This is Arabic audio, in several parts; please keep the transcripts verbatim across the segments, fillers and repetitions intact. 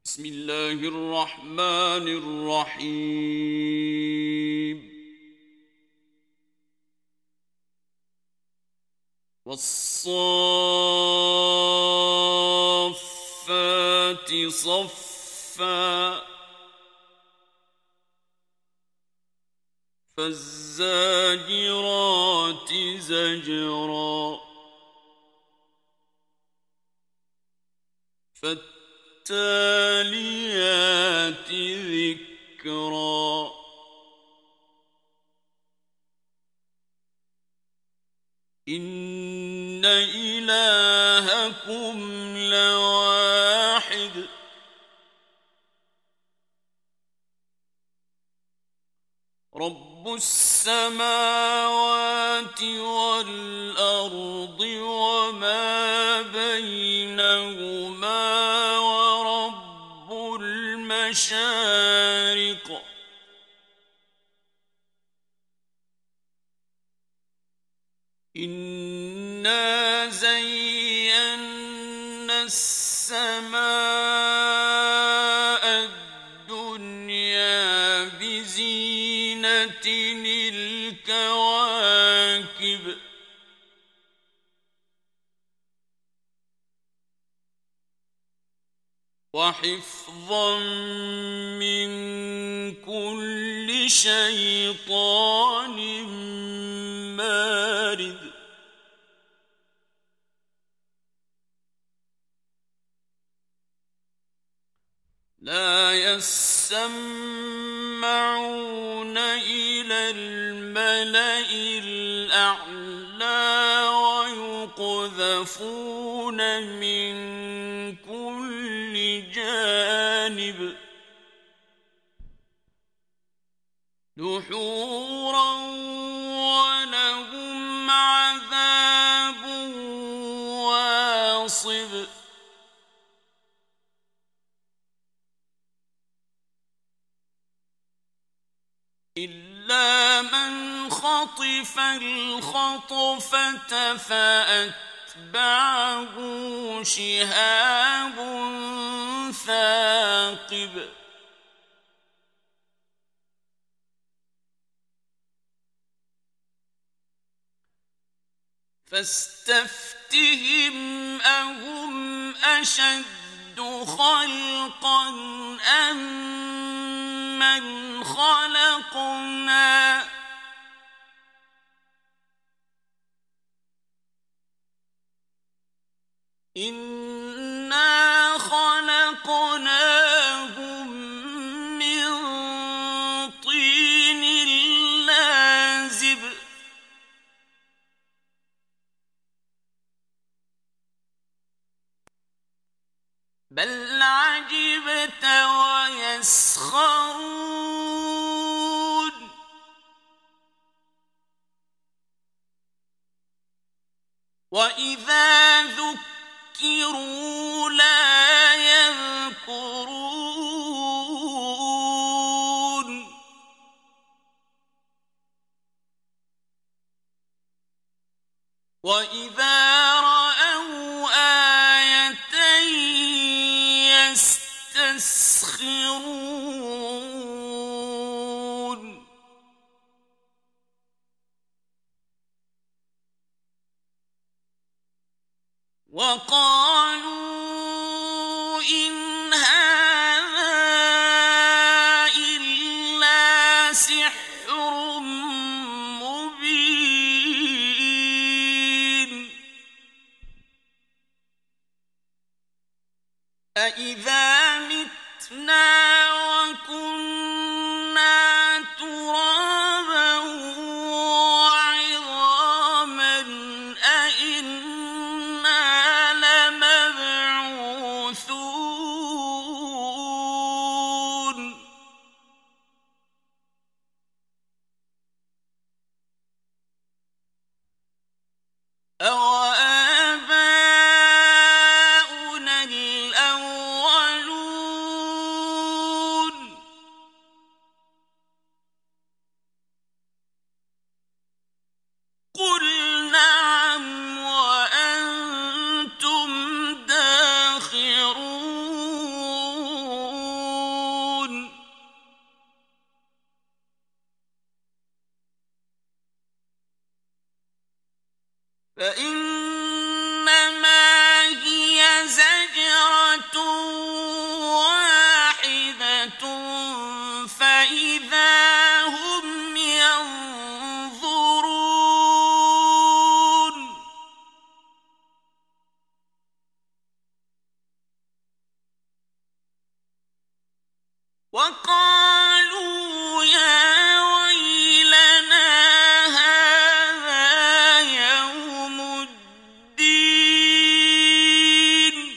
بسم الله الرحمن الرحيم والصافات صفا فالزاجرات زجرا فالتاليات ذكرا إن إلهكم لواحد رب السماوات والأرض وما بينهما ورب المشارق إنا زينا السماء الدنيا بزينة الكواكب وحفظا من كل شيطان مارد لا يسمعون إلى الملأ الأعلى ويقذفون من كل جانب دحورا ولهم عذاب واصب إلا من خطف الخطفة فأتبعه شهاب ثاقب فاستفتهم أهم أشد خلقا أم من خلقنا إنا خلقناهم من طين لازب بل عجبت ويسخرون وإذا ذكروا لا يذكرون وإذا رأوا آية يستسخرون وقالوا إن هذا إلا سحر مبين أإذا متنا وكنا ترابا وعظاما أإنا لمبعوثون أوآباؤنا الأولون فإنما هي زجرة واحدة فإذا هم ينظرون وقالوا يا ويلنا هذا يوم الدين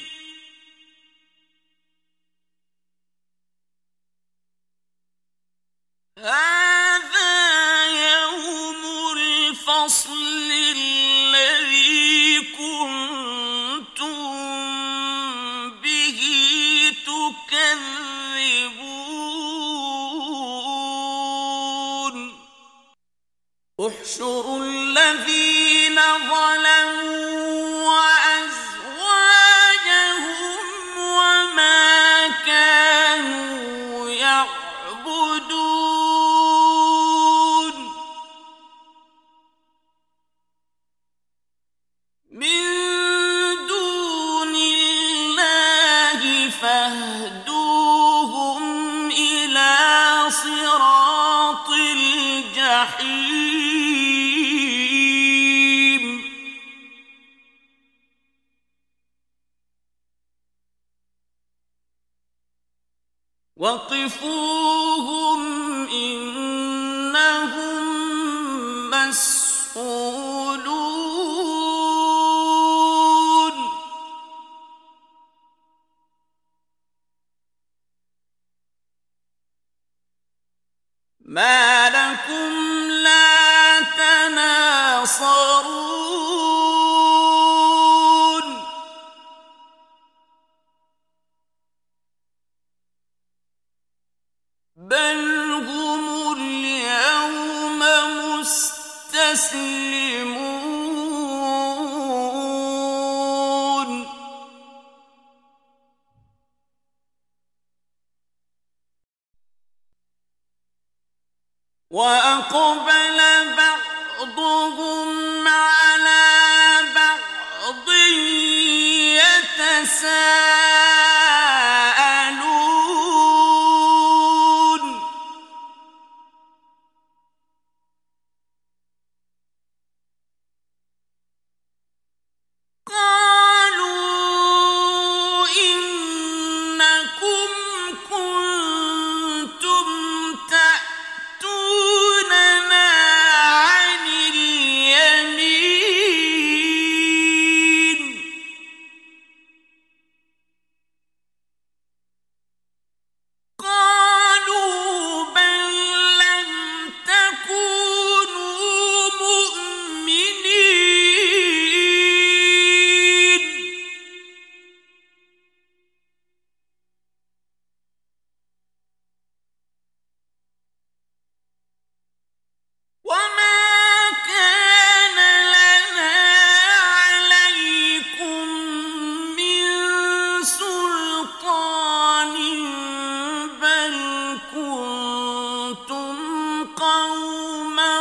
هذا يوم الفصل الذي كنتم به تكذبون احشروا الذين ظلموا وأزواجهم وما كانوا يعبدون من دون الله فاهدوهم إلى صراط الجحيم وقفوهم إنهم مسئولون ما لكم لا تناصرون بل هم اليوم مستسلمون وأقبل بعضهم على بعض يتساءلون قالوا إنكم كنتم تأتوننا عن اليمين قالوا بل لم تكونوا مؤمنين وما كان لنا عليكم من سلطان بل كنتم قوما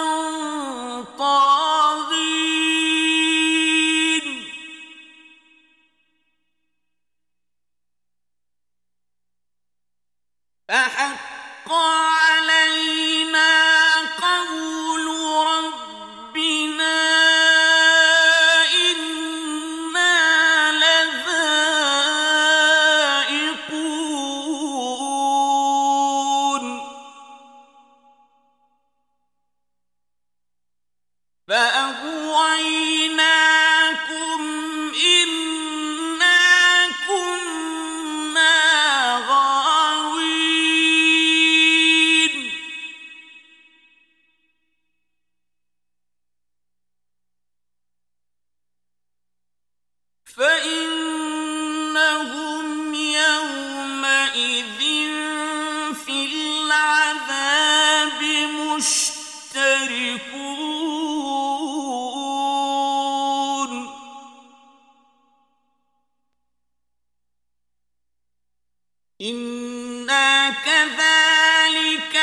طاغين فحق علينا قول ربنا إنا لذائقون فأغويناكم إنا كنا غاوين فإنهم يومئذ في العذاب مشتركون إنا كذلك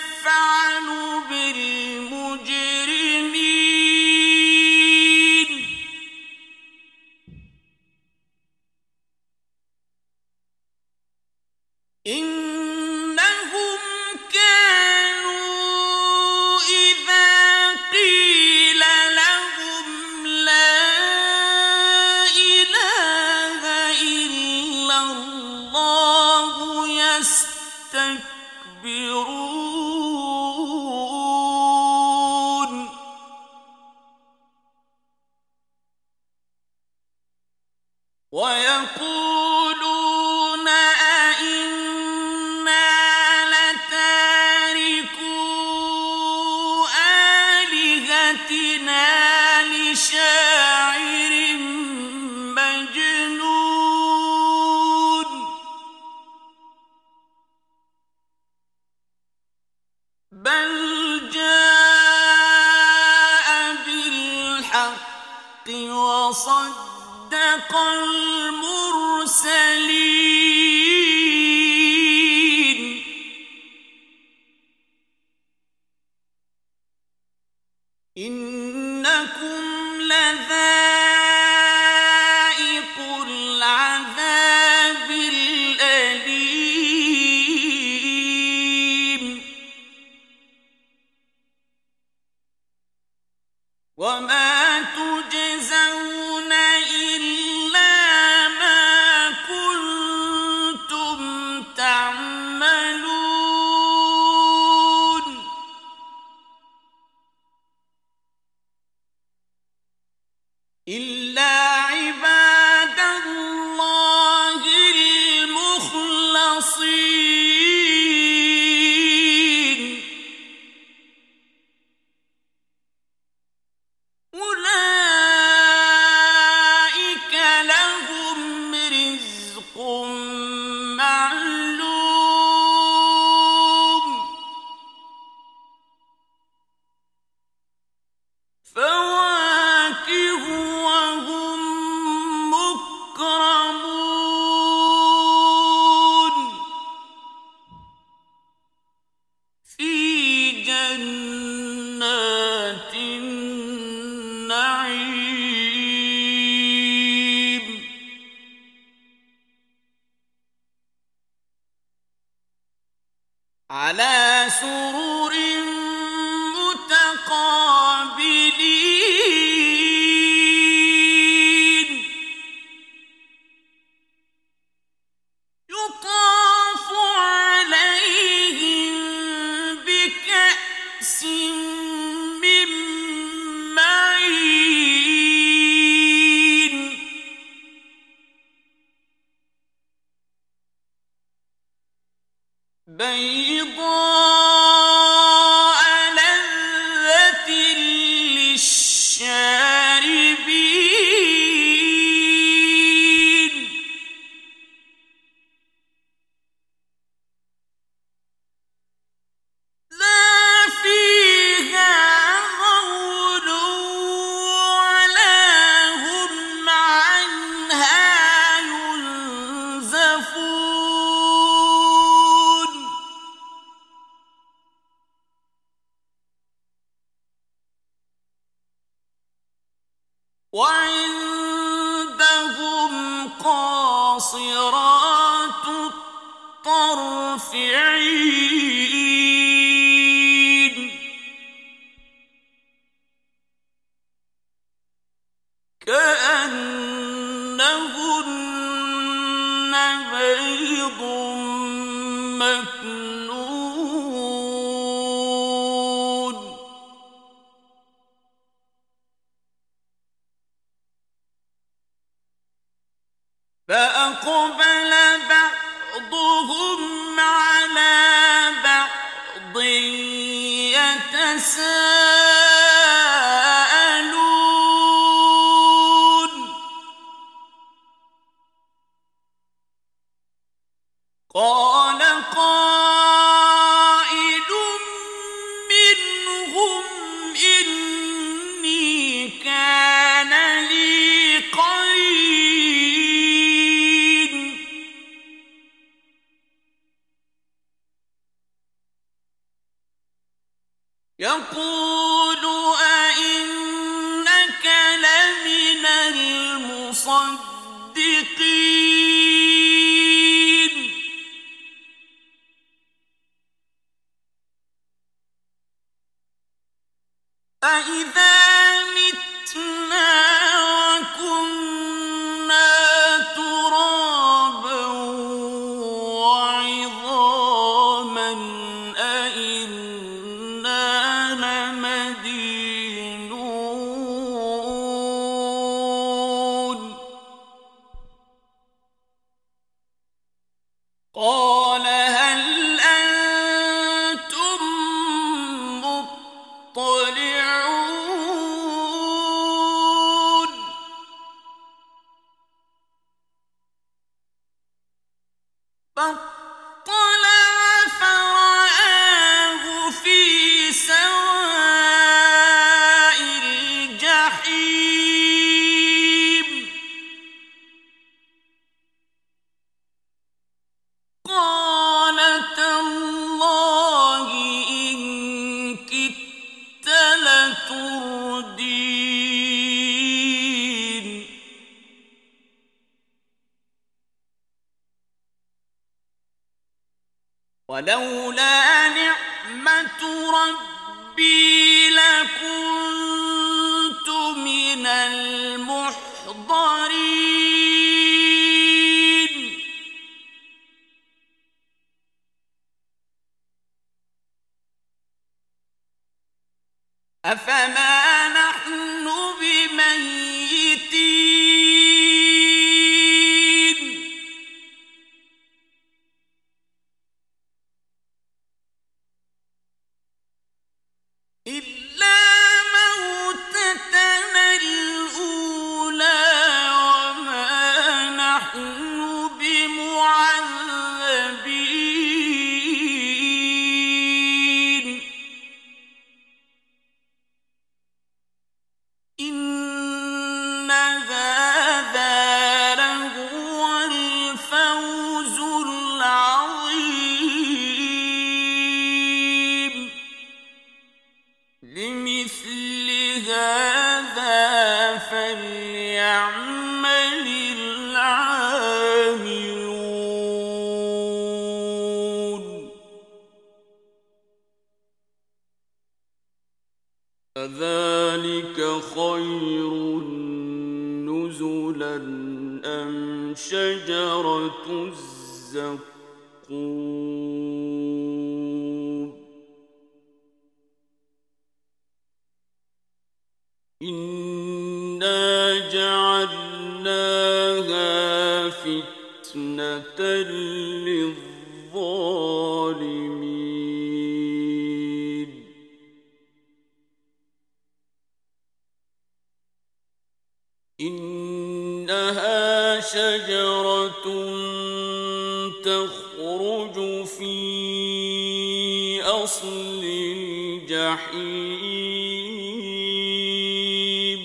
نفعل بالمجرمين إنهم كانوا إذا قيل لهم لا إله إلا الله يستكبرون ويقولون أئنا لتاركو آلهتنا لشاعر مجنون بل جاء بالحق وصدق المرسلين إنكم لذائق العذاب الأليم وما تجزون إلا ما كنتم تعملون إلا عباد الله المخلصين أولئك لهم رزق معلوم فواكه وهم مكرمون في جنات النعيم على سرر متقابلين يطاف عليهم بكأس من معين بيضاء لذة للشاربين لا فيها غول ولا هم عنها ينزفون وعندهم قاصرات الطرف عين كأنهن بيض مكنون فأقبل بعضهم على بعض يتساءلون قال قائل منهم إني كان لي قرين يقول أئنك لمن المصدقين أَإِذَا مِتْنَا وَكُنَّا تُرَابًا وَعِظَامًا أَإِنَّا لَمَدِينُونَ قَالَ هَلْ أَنتُم مُّطَّلِعُونَ فَاطَّلَعَ فَرَآهُ فِي سَوَاءِ الْجَحِيمِ قَالَ تَاللَّهِ إِن كِدتَّ لَتُرْدِينِ وَلَوْلَا نِعْمَةُ رَبِّي لَكُنتُ مِنَ الْمُحْضَرِينَ أَفَمَا نَحْنُ بِمَيِّتِينَ إِلَّا مَوْتَتَنَا الْأُولَىٰ وَمَا نَحْنُ بِمُعَذَّبِينَ إِنَّ هَٰذَا لَهُوَ الْفَوْزُ الْعَظِيمُ لِمِثْلِ هَٰذَا فَلْيَعْمَلِ الْعَامِلُونَ أَذَٰلِكَ خَيْرٌ نُّزُلًا أَمْ شَجَرَةُ الزَّقُّومِ إِنَّا جَعَلْنَاهَا فِتْنَةً لِّلظَّالِمِينَ إِنَّهَا شَجَرَةٌ تَخْرُجُ فِي أَصْلِ الْجَحِيمِ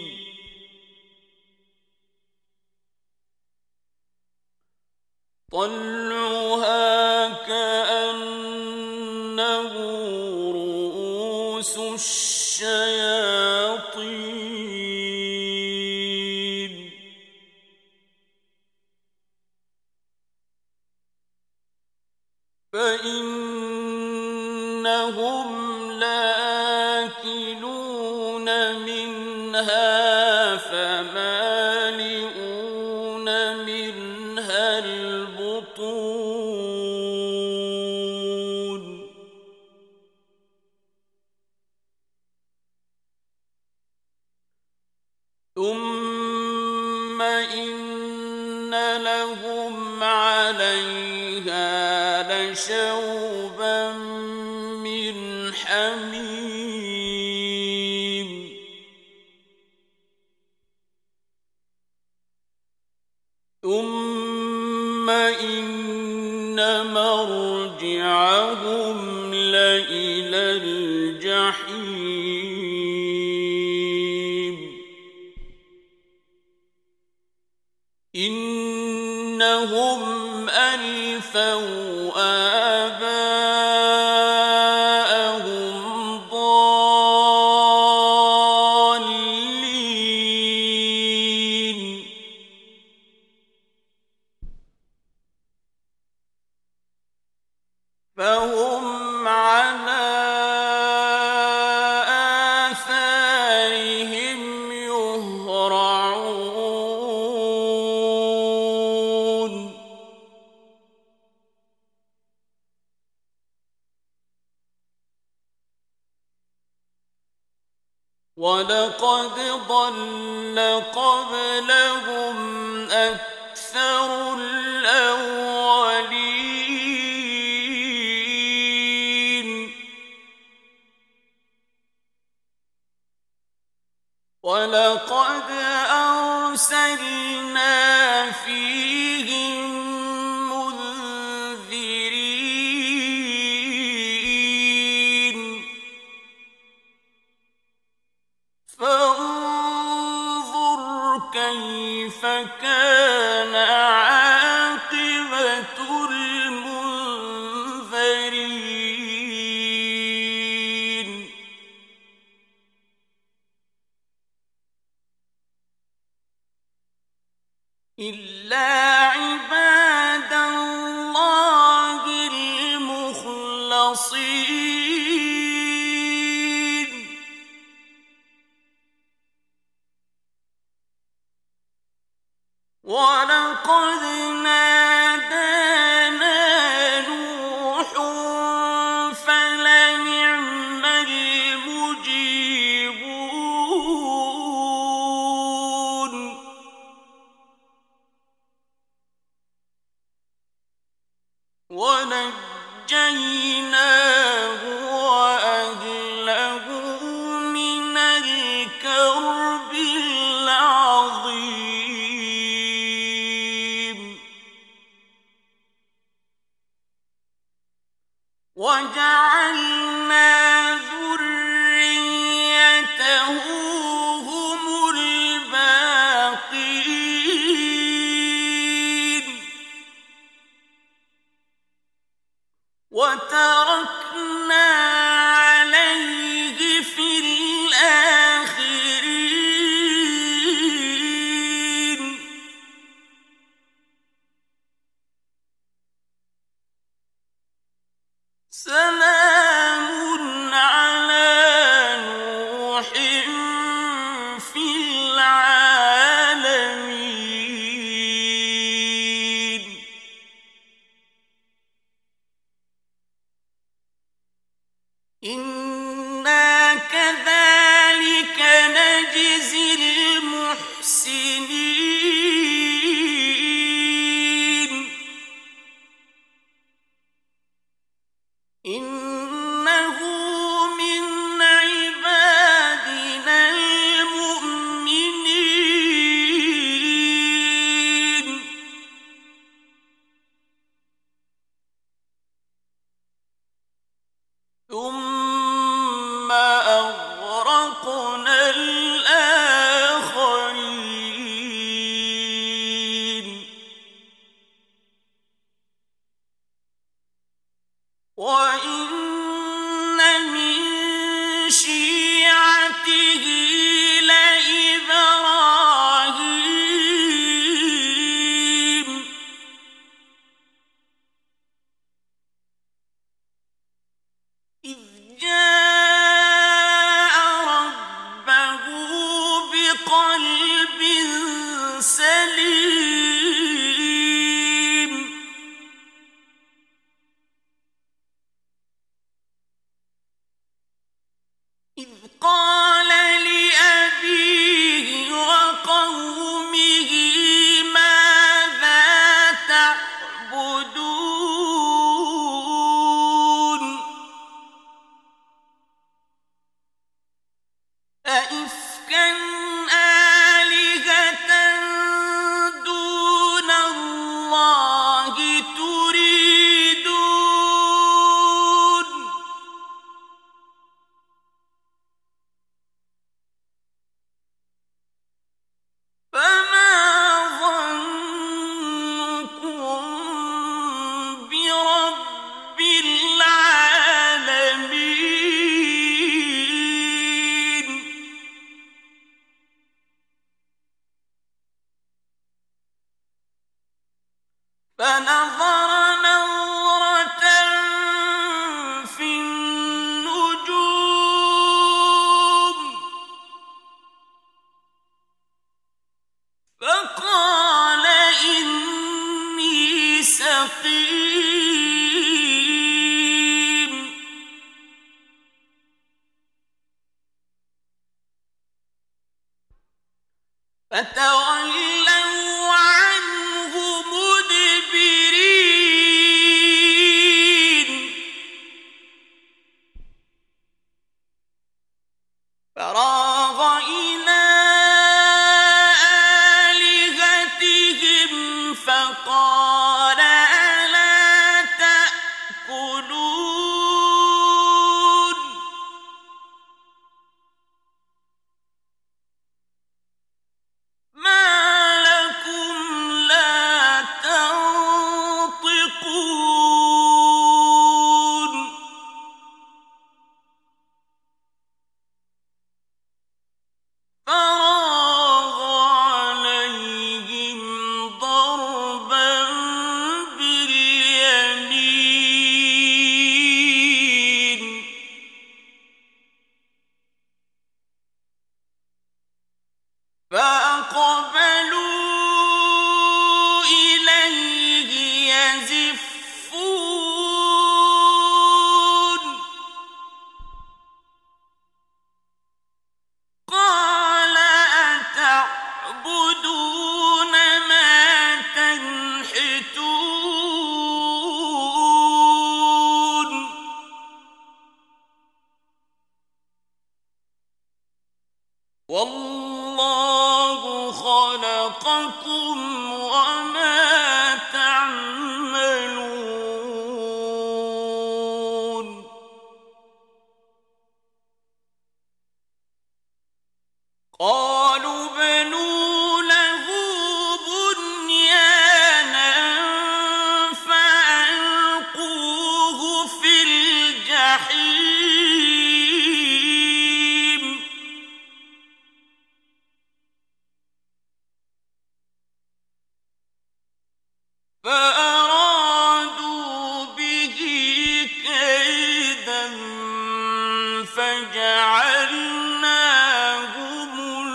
طَلْعُهَا كَأَنَّهُ رُءُوسُ الشَّيَاطِينِ فَإِنَّهُمْ لَآكِلُونَ مِنْهَا فَمَالِئُونَ مِنْهَا الْبُطُونَ ثُمَّ إِنَّ لَهُمْ عَلَيْهَا لَشَوْبًا مِّنْ حَمِيمٍ ثُمَّ إِنَّ مَرْجِعَهُمْ لَإِلَى الْجَحِيمِ إِنَّهُمْ أَلْفَوْا آبَاءَهُمْ ضَالِّينَ فَهُمْ عَلَىٰ وَلَقَدْ ضَلَّ قَبْلَهُمْ أَكْثَرُ الْأَوَّلِينَ وَلَقَدْ أَرْسَلْنَا فِيهِم مُّنذِرِينَ فَانظُرْ كَيْفَ كَانَ عَاقِبَةُ الْمُنذَرِينَ إِلَّا عِبَادَ اللَّهِ الْمُخْلَصِينَ وَلَقَدْ نَادَانَا نُوحٌ فَلَنِعْمَ الْمُجِيبُونَ وَنَجَّيْنَاهُ وَأَهْلَهُ مِنَ الْكَرْبِ الْعَظِيمِ وَجَعَلْنَا ذُرِّيَّتَهُ هُمُ الْبَاقِينَ وَتَرَكْنَا عَلَيْهِ فِي الْآخِرِينَ سَلَامٌ عَلَىٰ نُوحٍ فِي الْعَالَمِينَ إِنَّا كَذَٰلِكَ نَجْزِي الْمُحْسِنِينَ إِنَّهُ مِنْ عِبَادِنَا الْمُؤْمِنِينَ ثُمَّ أَغْرَقْنَا الْآخَرِينَ وَإِنَّ مِن شِيعَتِهِ لَإِبْرَاهِيمَ إِذْ جَاءَ رَبَّهُ بِقَلْبٍ سَلِيمٍ فَتَوَلَّوْا عَنْهُ مُدْبِرِينَ فَرَاغَ إِلَىٰ آلِهَتِهِمْ فَقَالَ أَلَا تَأْكُلُونَ مَا لَكُمْ لَا تَنطِقُونَ فَرَاغَ عَلَيْهِمْ ضَرْبًا بِالْيَمِينِ فَأَقْبَلُوا إِلَيْهِ يَزِفُّونَ قَالَ أَتَعْبُدُونَ مَا تَنْحِتُونَ وَاللَّهُ خَلَقَكُمْ وَمَا تَعْمَلُونَ قَالُوا ابْنُوا لَهُ بُنْيَانًا فَأَلْقُوهُ فِي الْجَحِيمِ فَأَرَادُوا بِهِ كَيْدًا فَجَعَلْنَاهُمُ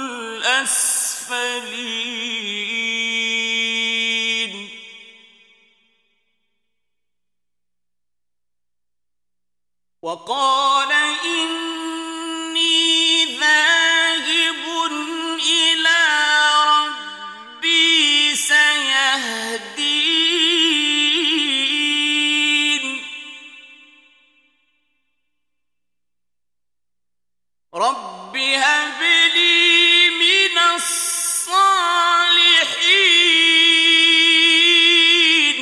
الْأَسْفَلِينَ وَقَالَ إِنِّي ذَاهِبٌ إِلَىٰ رَبِّي سَيَهْدِينِ رَبِّ هَبْ لِي مِنَ الصَّالِحِينَ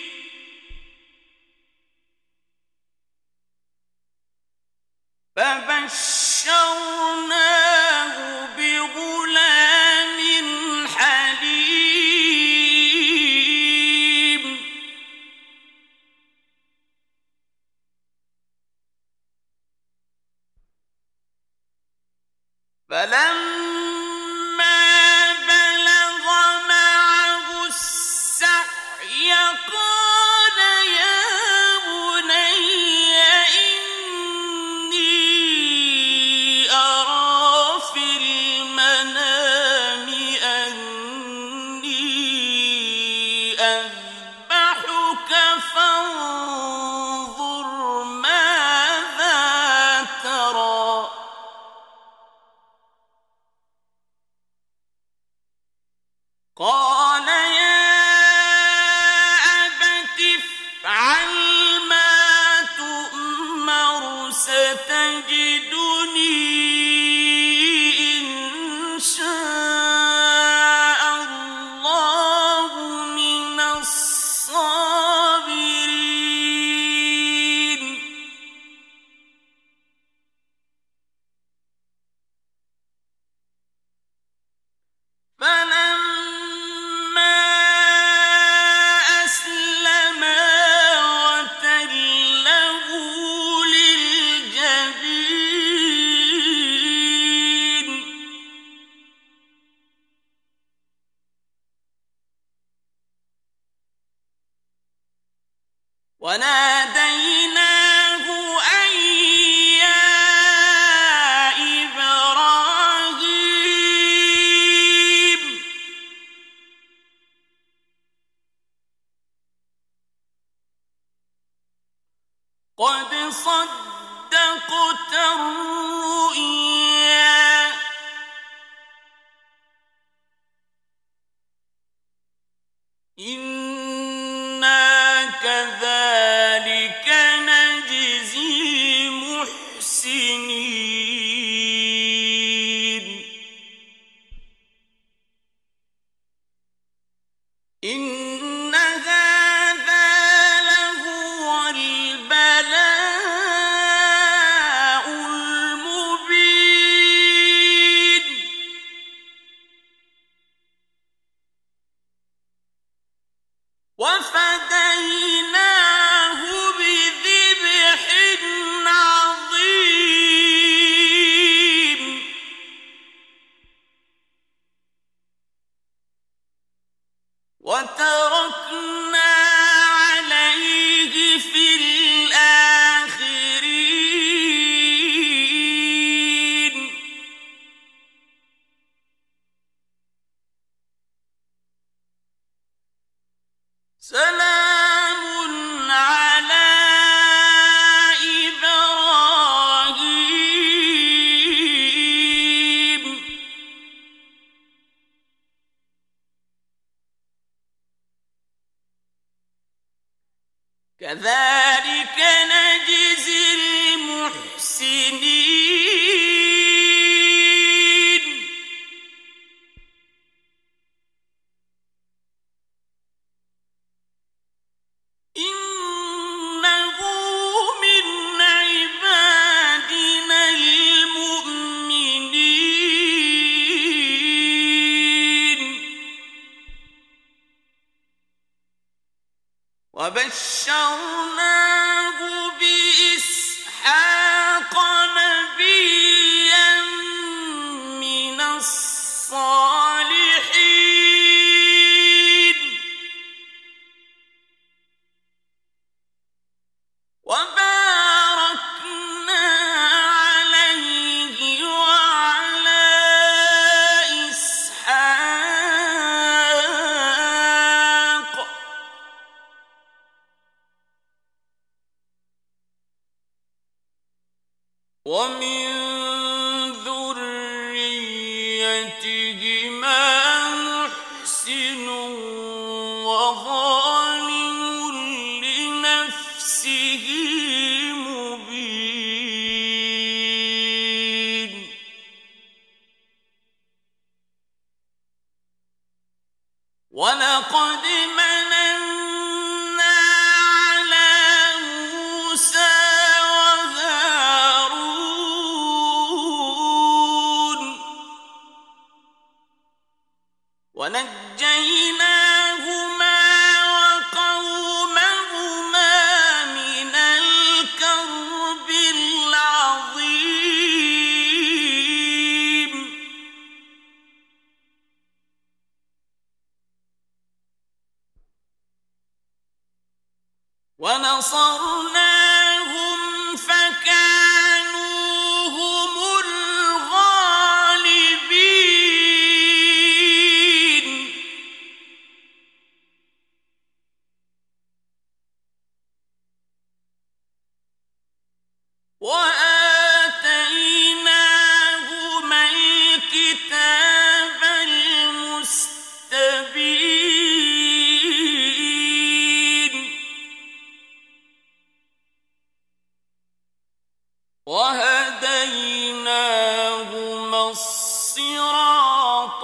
فَبَشَّرْنَاهُ بِغُلَامٍ حَلِيمٍ فَلَمَّا بَلَغَ مَعَهُ السَّعْيَ قَالَ يَا بُنَيَّ إِنِّي أَرَىٰ فِي الْمَنَامِ أَنِّي أَذْبَحُكَ فَانظُرْ مَاذَا تَرَىٰ قَالَ يَا أَبَتِ افْعَلْ مَا تُؤْمَرُ سَتَجِدُنِي إِن شَاءَ اللَّهُ مِنَ الصَّابِرِينَ فَلَمَّا أَسْلَمَا وَتَلَّهُ لِلْجَبِينِ وَنَادَيْنَاهُ أَن يَا إِبْرَاهِيمُ قَدْ صَدَّقْتَ الرُّؤْيَا نجزي المحسنين إنه من عبادنا المؤمنين وبشرناه بإسحاق نبيا من الصالحين وباركنا عليه وعلى إسحاق ومن ذريتهما محسن وظالم لنفسه مبين ولقد مننا على موسى وهارون ونجيناهما وقومهما من الكرب العظيم ونصرناهم فكانوا هم الغالبين وآتيناهما الكتاب المستبين وهديناهما الصراط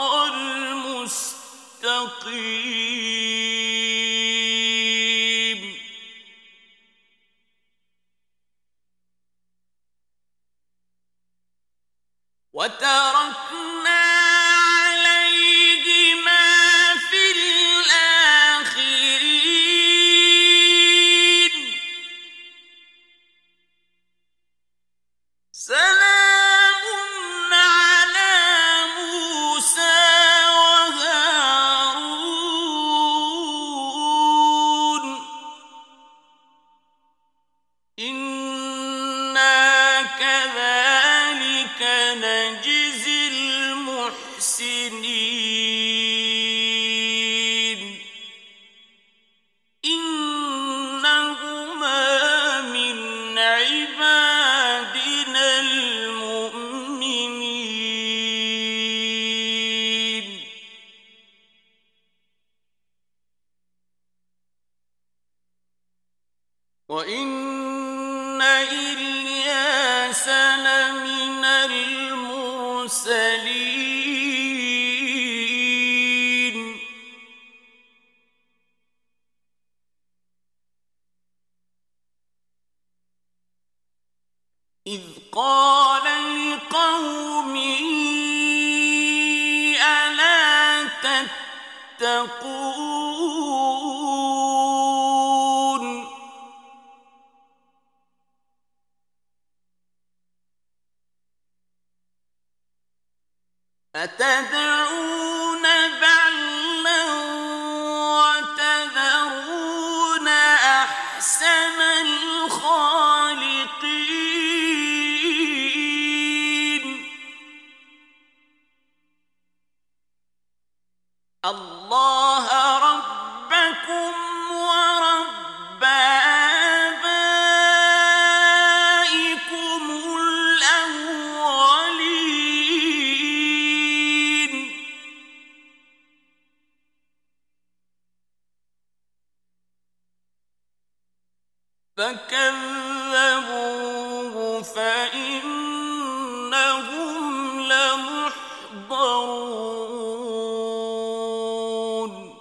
المستقيم وتركنا عليهما في الآخرين سلام على موسى وهارون إنا كذلك نجزي المحسنين إنهما من عبادنا المؤمنين وإن إلياس لمن المرسلين إذ قال لقومه ألا تتقون أتدعون بعلا وتذرون أحسن الخالقين الله ربكم ورب آبائكم الأولين كذبوه فإنهم لمحضرون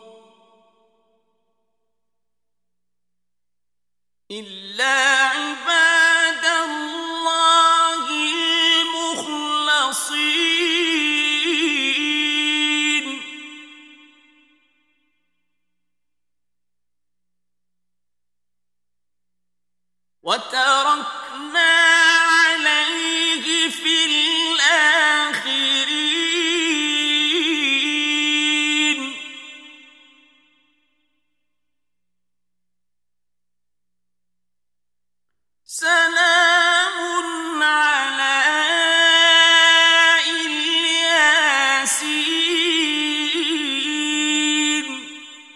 إلا عباد الله المخلصين وتركنا عليه في الآخرين سلام على الياسين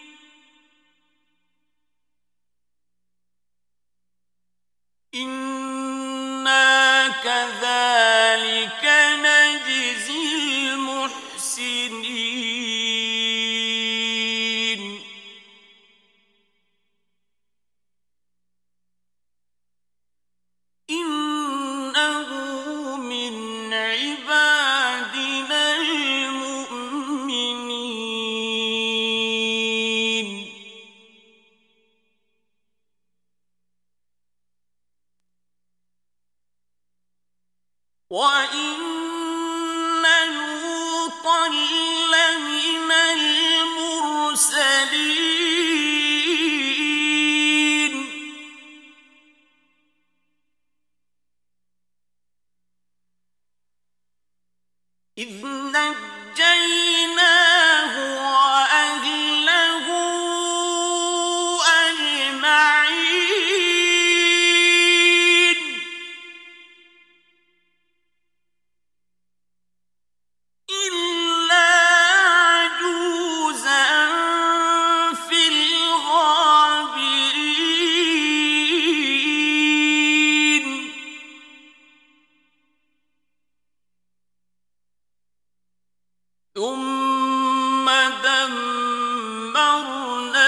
إنا كذلك نجزي المحسنين إنه من عبادنا المؤمنين وإن لوطا لمن المرسلين إذ نجيناه وأهله أجمعين إلا عجوزا في الغابرين ثم دمرنا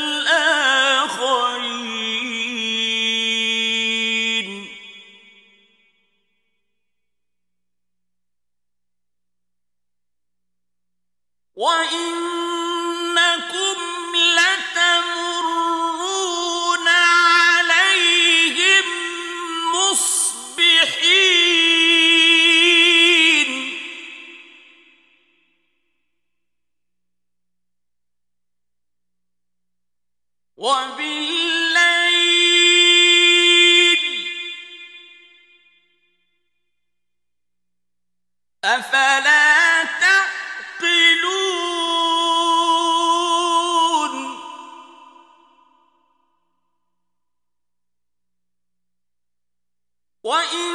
الآخرين وإنكم لتمرون عليهم مصبحين وبالليل أفلا تعقلون وإن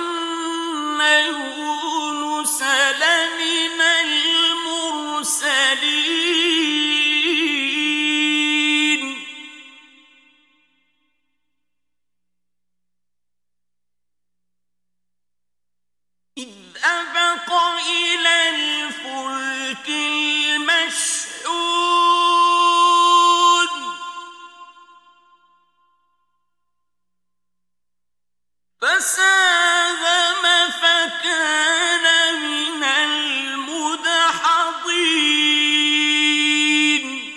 يونس لمن المرسلين إذ أبق إلى الفلك المشحون فساهم فكان من المدحضين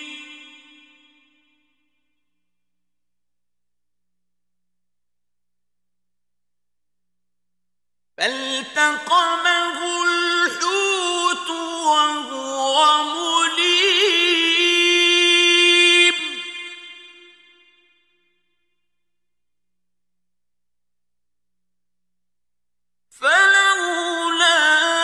فالتقمه الحوت وهو مليم فلولا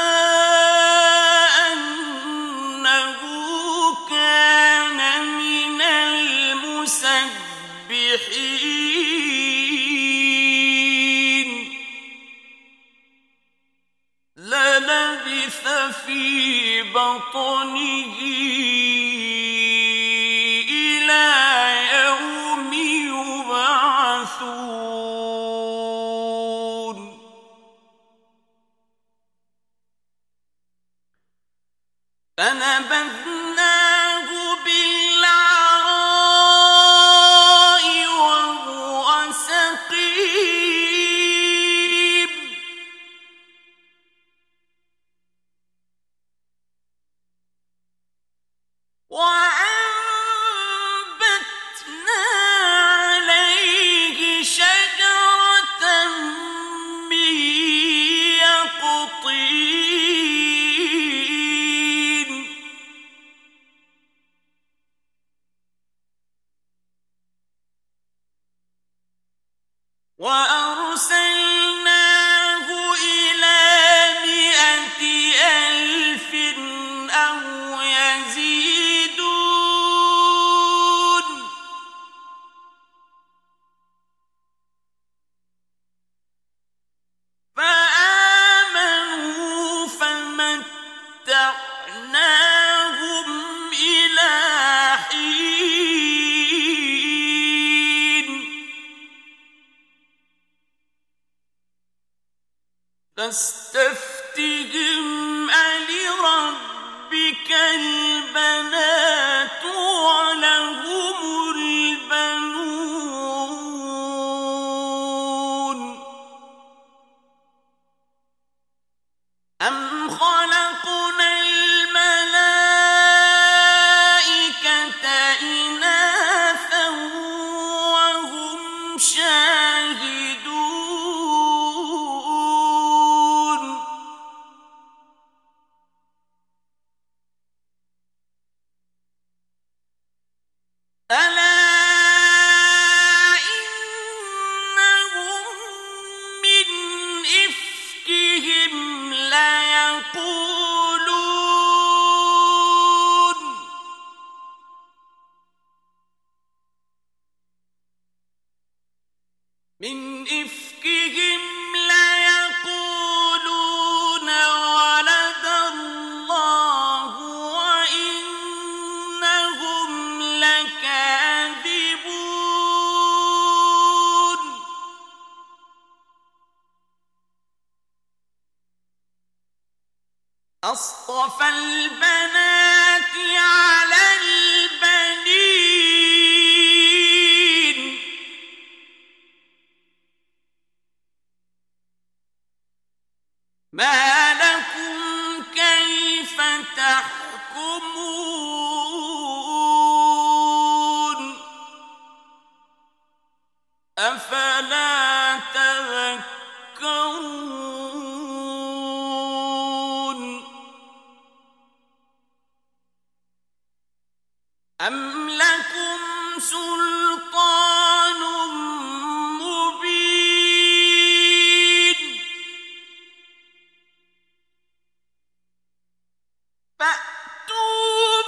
أنه كان من المسبحين للبث في بطنه إلى يوم يبعثون فنبذناه بالعراء وهو سقيم وأرسلناه إلى مائة ألف أو يزيدون فآمنوا فمتعناهم إلى حين فاستفتهم ألربك البنات ولهم البنون أم خلقنا الملائكة إناثا وهم شاهدون ألا إنهم من إفكهم ليقولون من إفكهم ليقولون ولد الله وإنهم لكاذبون أصطفى البنات على البنين ما لكم كيف تحكمون أفلا تذكرون أم لكم سلطان مبين فأتوا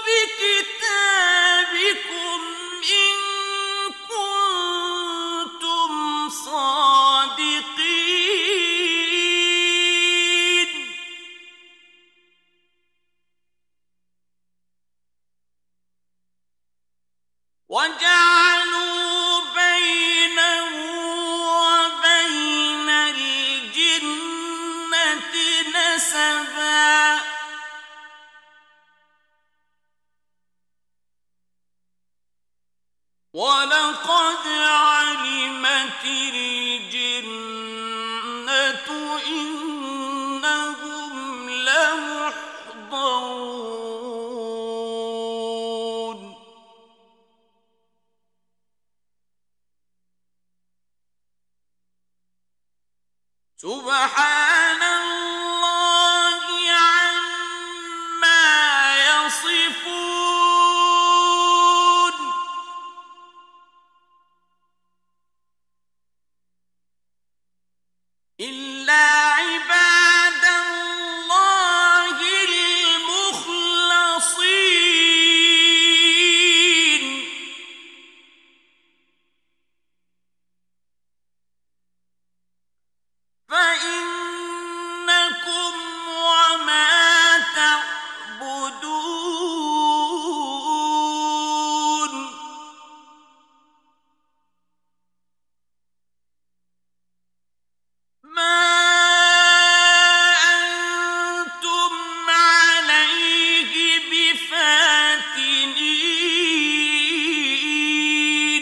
بكتابكم إن كنتم صادقين وجعلوا بينه وبين الجنة نسبا ولقد علمت الجنة إنهم لمحضرون سبحان الله عما يصفون إلا عباد الله المخلصين فإنكم وما تعبدون ما أنتم عليه بفاتنين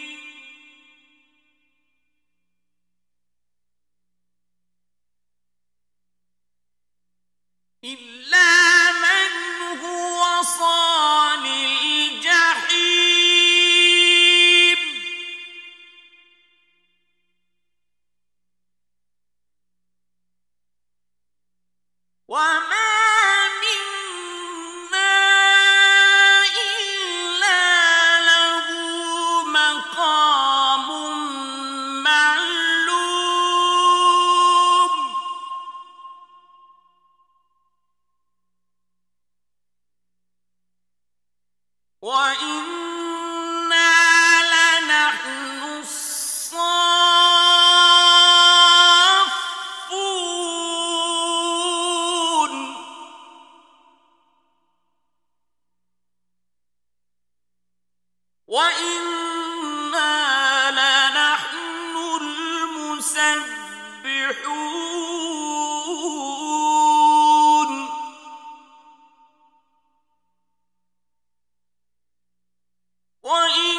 إلا من هو صال الجحيم وما منا إلا له مقام معلوم يسبحون وإن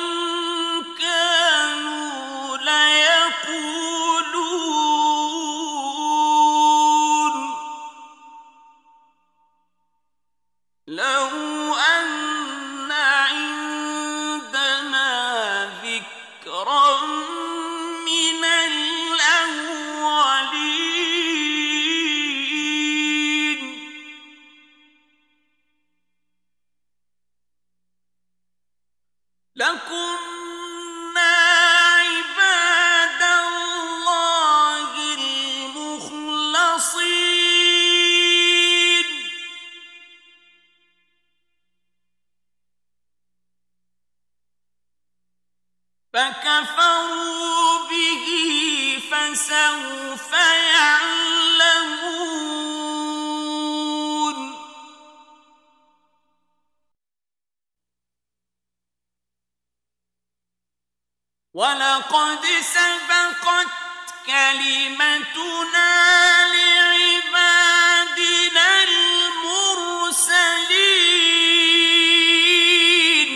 كانوا ليقولون لو أن عندنا ذكرا من الأولين لكنا عباد الله المخلصين فكفروا به فسوف يعلمون ولقد سبقت كلمتنا لعبادنا المرسلين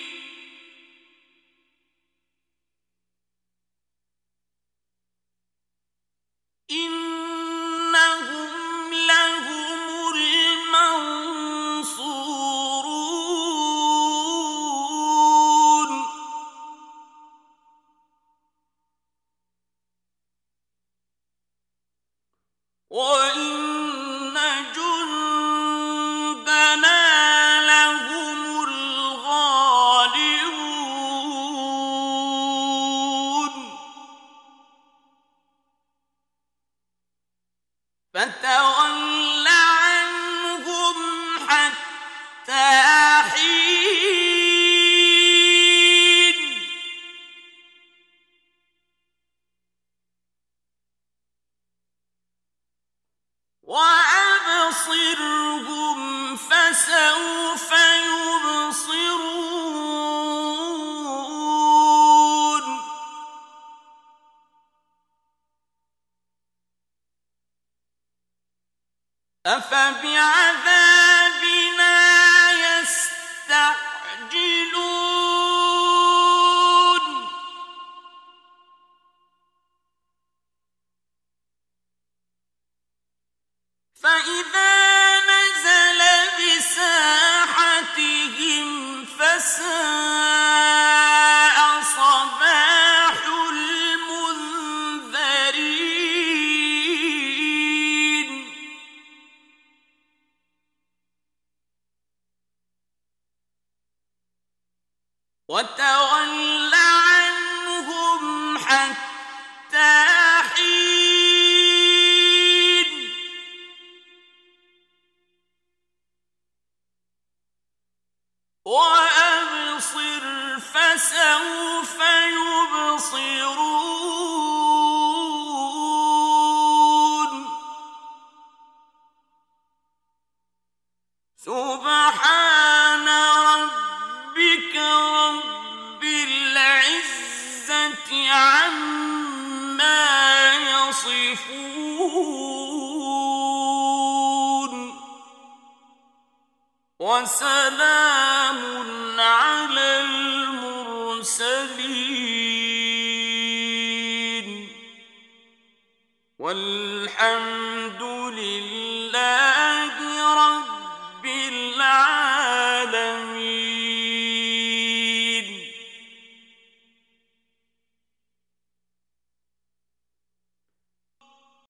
إنهم لهم المنصورون وإن جندنا لهم الغالبون فتول عنهم حتى حين وأبصرهم فسوف يبصرون أفبعذابنا يستعجلون فإذا نزل بساحتهم فساء صباح المنذرين وتول عنهم حتى حين وأبصر فسوف يبصرون سبحان ربك رب العزة عما يصفون وسلام على المرسلين والحمد لله